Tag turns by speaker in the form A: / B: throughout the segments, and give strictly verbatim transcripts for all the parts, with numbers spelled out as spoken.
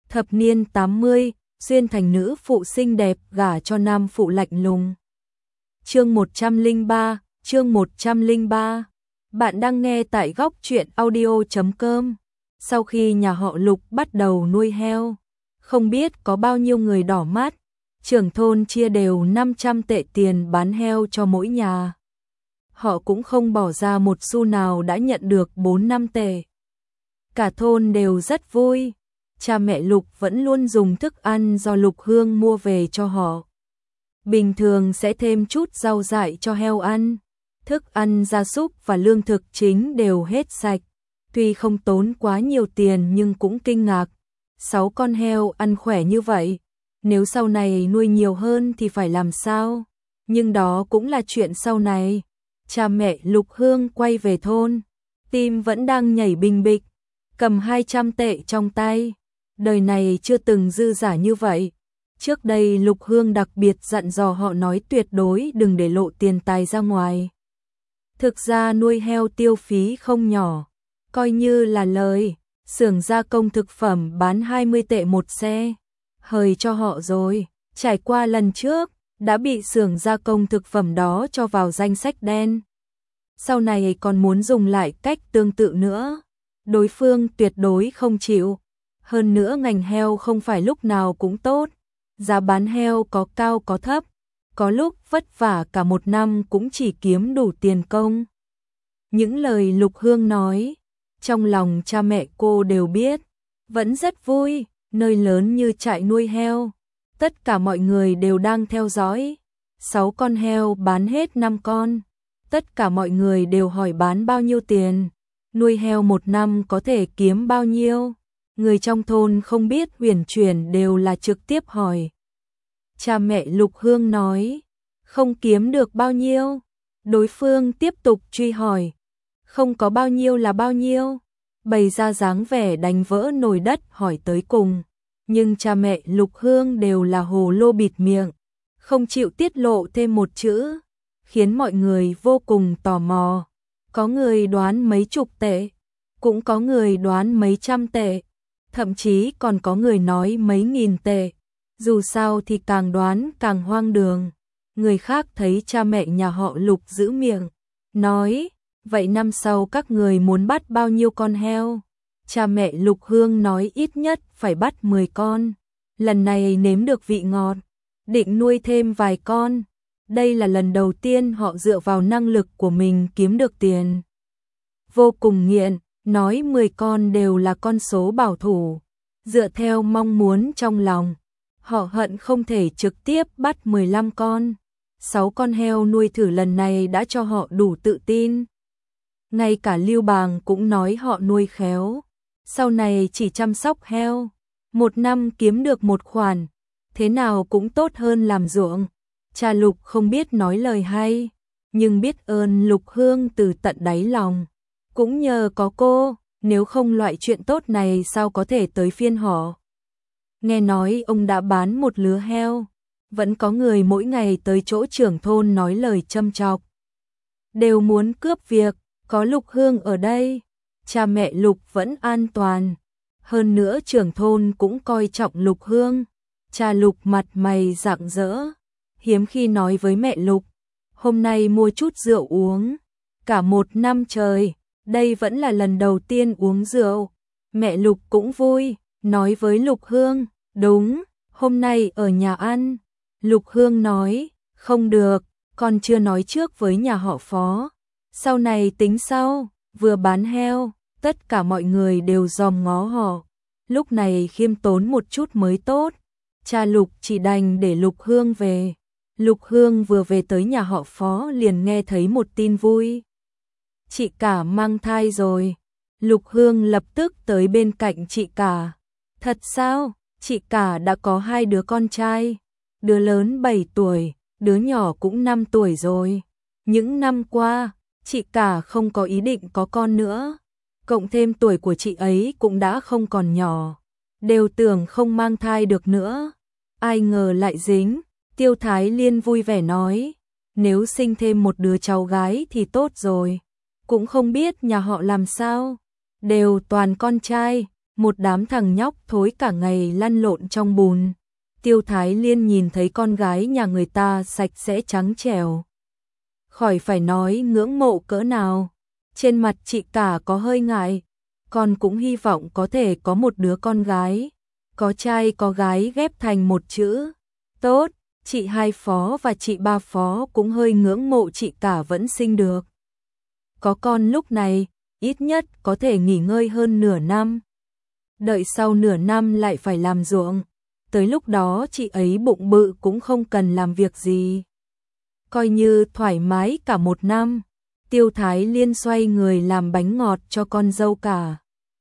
A: Thập niên tám mươi, xuyên thành nữ phụ xinh đẹp gả cho nam phụ lạnh lùng. Chương một trăm lẻ ba, chương một trăm lẻ ba. Bạn đang nghe tại góc truyện audio chấm com. Sau khi nhà họ Lục bắt đầu nuôi heo, không biết có bao nhiêu người đỏ mắt, trưởng thôn chia đều năm trăm tệ tiền bán heo cho mỗi nhà. Họ cũng không bỏ ra một xu nào đã nhận được bốn năm tệ. Cả thôn đều rất vui. Cha mẹ Lục vẫn luôn dùng thức ăn do Lục Hương mua về cho họ. Bình thường sẽ thêm chút rau dại cho heo ăn. Thức ăn gia súc và lương thực chính đều hết sạch. Tuy không tốn quá nhiều tiền nhưng cũng kinh ngạc. Sáu con heo ăn khỏe như vậy. Nếu sau này nuôi nhiều hơn thì phải làm sao? Nhưng đó cũng là chuyện sau này. Cha mẹ Lục Hương quay về thôn. Tim vẫn đang nhảy bình bịch. Cầm hai trăm tệ trong tay. Đời này chưa từng dư giả như vậy. Trước đây Lục Hương đặc biệt dặn dò họ nói tuyệt đối đừng để lộ tiền tài ra ngoài. Thực ra nuôi heo tiêu phí không nhỏ. Coi như là lời, xưởng gia công thực phẩm bán hai mươi tệ một xe. Hời cho họ rồi, trải qua lần trước, đã bị xưởng gia công thực phẩm đó cho vào danh sách đen. Sau này còn muốn dùng lại cách tương tự nữa. Đối phương tuyệt đối không chịu. Hơn nữa ngành heo không phải lúc nào cũng tốt. Giá bán heo có cao có thấp. Có lúc vất vả cả một năm cũng chỉ kiếm đủ tiền công. Những lời Lục Hương nói, trong lòng cha mẹ cô đều biết. Vẫn rất vui, nơi lớn như trại nuôi heo. Tất cả mọi người đều đang theo dõi. Sáu con heo bán hết năm con. Tất cả mọi người đều hỏi bán bao nhiêu tiền. Nuôi heo một năm có thể kiếm bao nhiêu. Người trong thôn không biết huyền chuyển đều là trực tiếp hỏi. Cha mẹ Lục Hương nói, không kiếm được bao nhiêu. Đối phương tiếp tục truy hỏi, không có bao nhiêu là bao nhiêu. Bày ra dáng vẻ đánh vỡ nồi đất hỏi tới cùng. Nhưng cha mẹ Lục Hương đều là hồ lô bịt miệng, không chịu tiết lộ thêm một chữ, khiến mọi người vô cùng tò mò. Có người đoán mấy chục tệ, cũng có người đoán mấy trăm tệ. Thậm chí còn có người nói mấy nghìn tệ. Dù sao thì càng đoán càng hoang đường. Người khác thấy cha mẹ nhà họ Lục giữ miệng, nói, vậy năm sau các người muốn bắt bao nhiêu con heo? Cha mẹ Lục Hương nói ít nhất phải bắt mười con. Lần này nếm được vị ngọt, định nuôi thêm vài con. Đây là lần đầu tiên họ dựa vào năng lực của mình kiếm được tiền. Vô cùng nghiện. Nói mười con đều là con số bảo thủ. Dựa theo mong muốn trong lòng, họ hận không thể trực tiếp bắt mười lăm con. sáu con heo nuôi thử lần này đã cho họ đủ tự tin. Ngay cả Lưu Bàng cũng nói họ nuôi khéo. Sau này chỉ chăm sóc heo, một năm kiếm được một khoản, thế nào cũng tốt hơn làm ruộng. Cha Lục không biết nói lời hay, nhưng biết ơn Lục Hương từ tận đáy lòng. Cũng nhờ có cô, nếu không loại chuyện tốt này sao có thể tới phiên họ. Nghe nói ông đã bán một lứa heo, vẫn có người mỗi ngày tới chỗ trưởng thôn nói lời châm chọc. Đều muốn cướp việc, có Lục Hương ở đây, cha mẹ Lục vẫn an toàn. Hơn nữa trưởng thôn cũng coi trọng Lục Hương. Cha Lục mặt mày rạng rỡ, hiếm khi nói với mẹ Lục, hôm nay mua chút rượu uống, cả một năm trời. Đây vẫn là lần đầu tiên uống rượu. Mẹ Lục cũng vui, nói với Lục Hương, đúng, hôm nay ở nhà ăn. Lục Hương nói, không được, con chưa nói trước với nhà họ Phó. Sau này tính sau, vừa bán heo, tất cả mọi người đều dòm ngó họ. Lúc này khiêm tốn một chút mới tốt. Cha Lục chỉ đành để Lục Hương về. Lục Hương vừa về tới nhà họ Phó liền nghe thấy một tin vui. Chị cả mang thai rồi. Lục Hương lập tức tới bên cạnh chị cả. Thật sao? Chị cả đã có hai đứa con trai. Đứa lớn bảy tuổi, đứa nhỏ cũng năm tuổi rồi. Những năm qua, chị cả không có ý định có con nữa. Cộng thêm tuổi của chị ấy cũng đã không còn nhỏ. Đều tưởng không mang thai được nữa. Ai ngờ lại dính. Tiêu Thái Liên vui vẻ nói. Nếu sinh thêm một đứa cháu gái thì tốt rồi. Cũng không biết nhà họ làm sao. Đều toàn con trai. một đám thằng nhóc thối cả ngày lăn lộn trong bùn. Tiêu Thái Liên nhìn thấy con gái nhà người ta sạch sẽ trắng trẻo, khỏi phải nói ngưỡng mộ cỡ nào. Trên mặt chị cả có hơi ngại, con cũng hy vọng có thể có một đứa con gái, có trai có gái ghép thành một chữ. Tốt, chị hai Phó và chị ba Phó cũng hơi ngưỡng mộ chị cả vẫn sinh được. Có con lúc này, ít nhất có thể nghỉ ngơi hơn nửa năm. Đợi sau nửa năm lại phải làm ruộng, tới lúc đó chị ấy bụng bự cũng không cần làm việc gì. Coi như thoải mái cả một năm. Tiêu Thái Liên xoay người làm bánh ngọt cho con dâu cả.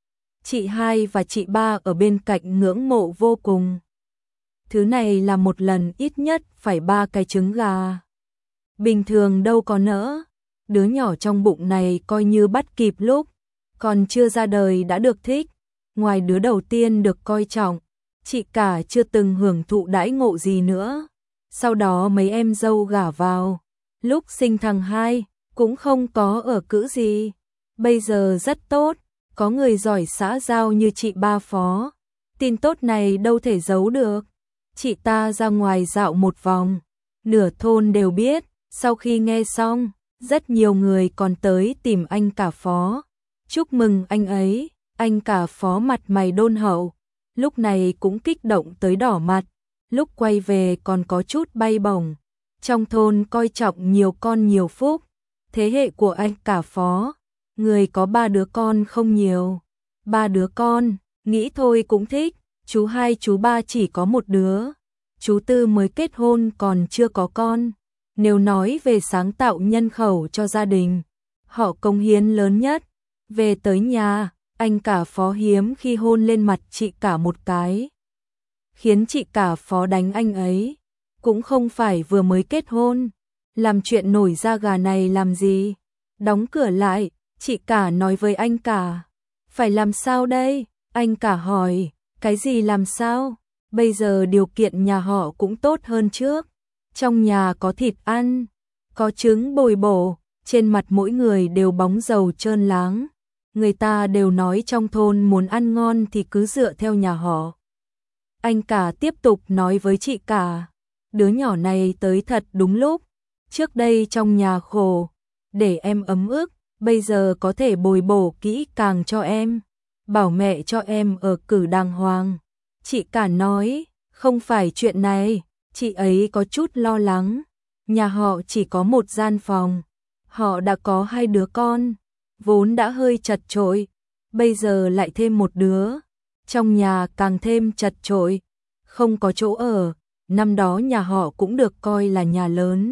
A: Chị hai và chị ba ở bên cạnh ngưỡng mộ vô cùng. Thứ này là một lần ít nhất phải ba cái trứng gà. Bình thường đâu có nỡ. Đứa nhỏ trong bụng này coi như bắt kịp lúc còn chưa ra đời đã được thích. Ngoài đứa đầu tiên được coi trọng, chị cả chưa từng hưởng thụ đãi ngộ gì nữa. Sau đó mấy em dâu gả vào, lúc sinh thằng hai cũng không có ở cữ gì. Bây giờ rất tốt, có người giỏi xã giao như chị ba Phó. Tin tốt này đâu thể giấu được. Chị ta ra ngoài dạo một vòng, nửa thôn đều biết. Sau khi nghe xong, rất nhiều người còn tới tìm anh cả Phó, chúc mừng anh ấy. Anh cả Phó mặt mày đôn hậu, lúc này cũng kích động tới đỏ mặt, lúc quay về còn có chút bay bổng. Trong thôn coi trọng nhiều con nhiều phúc. Thế hệ của anh cả Phó, người có ba đứa con không nhiều. Ba đứa con, nghĩ thôi cũng thích. Chú hai chú ba chỉ có một đứa, chú tư mới kết hôn còn chưa có con. Nếu nói về sáng tạo nhân khẩu cho gia đình, họ cống hiến lớn nhất. Về tới nhà, anh cả Phó hiếm khi hôn lên mặt chị cả một cái, khiến chị cả Phó đánh anh ấy. Cũng không phải vừa mới kết hôn, làm chuyện nổi da gà này làm gì. Đóng cửa lại, chị cả nói với anh cả, phải làm sao đây? Anh cả hỏi, cái gì làm sao? Bây giờ điều kiện nhà họ cũng tốt hơn trước. Trong nhà có thịt ăn, có trứng bồi bổ, trên mặt mỗi người đều bóng dầu trơn láng. Người ta đều nói trong thôn muốn ăn ngon thì cứ dựa theo nhà họ. Anh cả tiếp tục nói với chị cả, đứa nhỏ này tới thật đúng lúc. Trước đây trong nhà khổ, để em ấm ức, bây giờ có thể bồi bổ kỹ càng cho em, bảo mẹ cho em ở cử đàng hoàng. Chị cả nói, không phải chuyện này, chị ấy có chút lo lắng. Nhà họ chỉ có một gian phòng, họ đã có hai đứa con, vốn đã hơi chật chội, bây giờ lại thêm một đứa, trong nhà càng thêm chật chội, không có chỗ ở. Năm đó nhà họ cũng được coi là nhà lớn,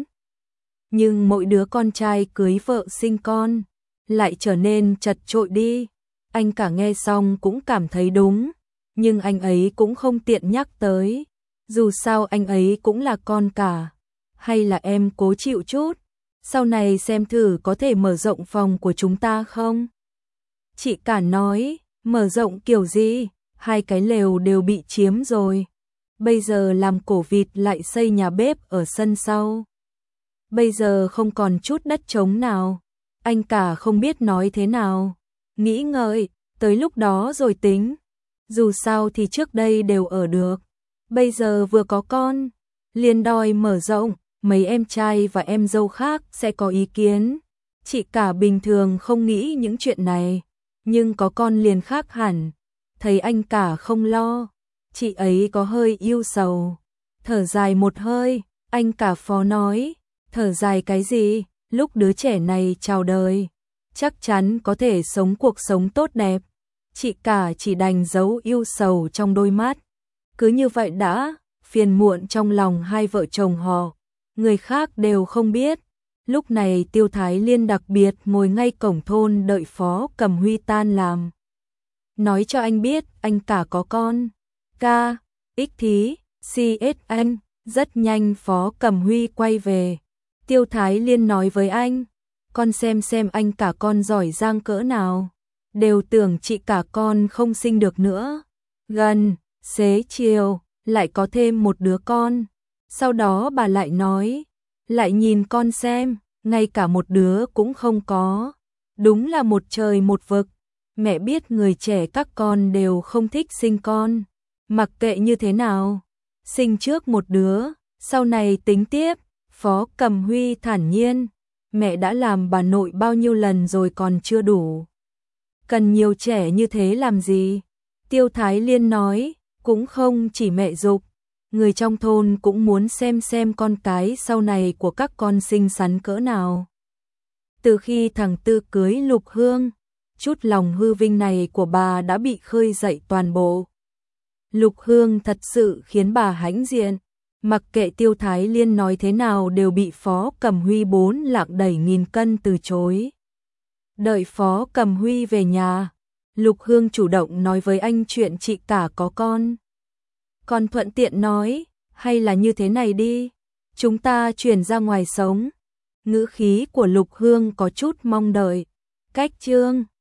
A: nhưng mỗi đứa con trai cưới vợ sinh con lại trở nên chật chội đi. Anh cả nghe xong cũng cảm thấy đúng, nhưng anh ấy cũng không tiện nhắc tới, dù sao anh ấy cũng là con cả. Hay là em cố chịu chút, sau này xem thử có thể mở rộng phòng của chúng ta không? Chị cả nói, mở rộng kiểu gì? Hai cái lều đều bị chiếm rồi. Bây giờ làm cổ vịt lại xây nhà bếp ở sân sau. Bây giờ không còn chút đất trống nào. Anh cả không biết nói thế nào. Nghĩ ngợi, tới lúc đó rồi tính. Dù sao thì trước đây đều ở được. Bây giờ vừa có con, liền đòi mở rộng. Mấy em trai và em dâu khác sẽ có ý kiến. Chị cả bình thường không nghĩ những chuyện này, nhưng có con liền khác hẳn. Thấy anh cả không lo, chị ấy có hơi yêu sầu. Thở dài một hơi, anh cả Phó nói, thở dài cái gì, lúc đứa trẻ này chào đời, chắc chắn có thể sống cuộc sống tốt đẹp. Chị cả chỉ đành giấu yêu sầu trong đôi mắt. Cứ như vậy đã, phiền muộn trong lòng hai vợ chồng họ, người khác đều không biết. Lúc này Tiêu Thái Liên đặc biệt ngồi ngay cổng thôn đợi Phó Cẩm Huy tan làm. Nói cho anh biết anh cả có con. Ca, ích thí, xê ét anh. Rất nhanh Phó Cẩm Huy quay về. Tiêu Thái Liên nói với anh, con xem xem anh cả con giỏi giang cỡ nào. Đều tưởng chị cả con không sinh được nữa. Gần, xế chiều, lại có thêm một đứa con. Sau đó bà lại nói, lại nhìn con xem, ngay cả một đứa cũng không có. Đúng là một trời một vực. Mẹ biết người trẻ các con đều không thích sinh con, mặc kệ như thế nào, sinh trước một đứa, sau này tính tiếp. Phó Cầm Huy thản nhiên, mẹ đã làm bà nội bao nhiêu lần rồi còn chưa đủ. Cần nhiều trẻ như thế làm gì? Tiêu Thái Liên nói, cũng không chỉ mẹ giục, người trong thôn cũng muốn xem xem con cái sau này của các con xinh xắn cỡ nào. Từ khi thằng Tư cưới Lục Hương, chút lòng hư vinh này của bà đã bị khơi dậy toàn bộ. Lục Hương thật sự khiến bà hãnh diện, mặc kệ Tiêu Thái Liên nói thế nào đều bị Phó Cầm Huy bốn lạng đẩy nghìn cân từ chối. Đợi Phó Cầm Huy về nhà, Lục Hương chủ động nói với anh chuyện chị cả có con. Còn thuận tiện nói, hay là như thế này đi, chúng ta chuyển ra ngoài sống. Ngữ khí của Lục Hương có chút mong đợi. Cách Trương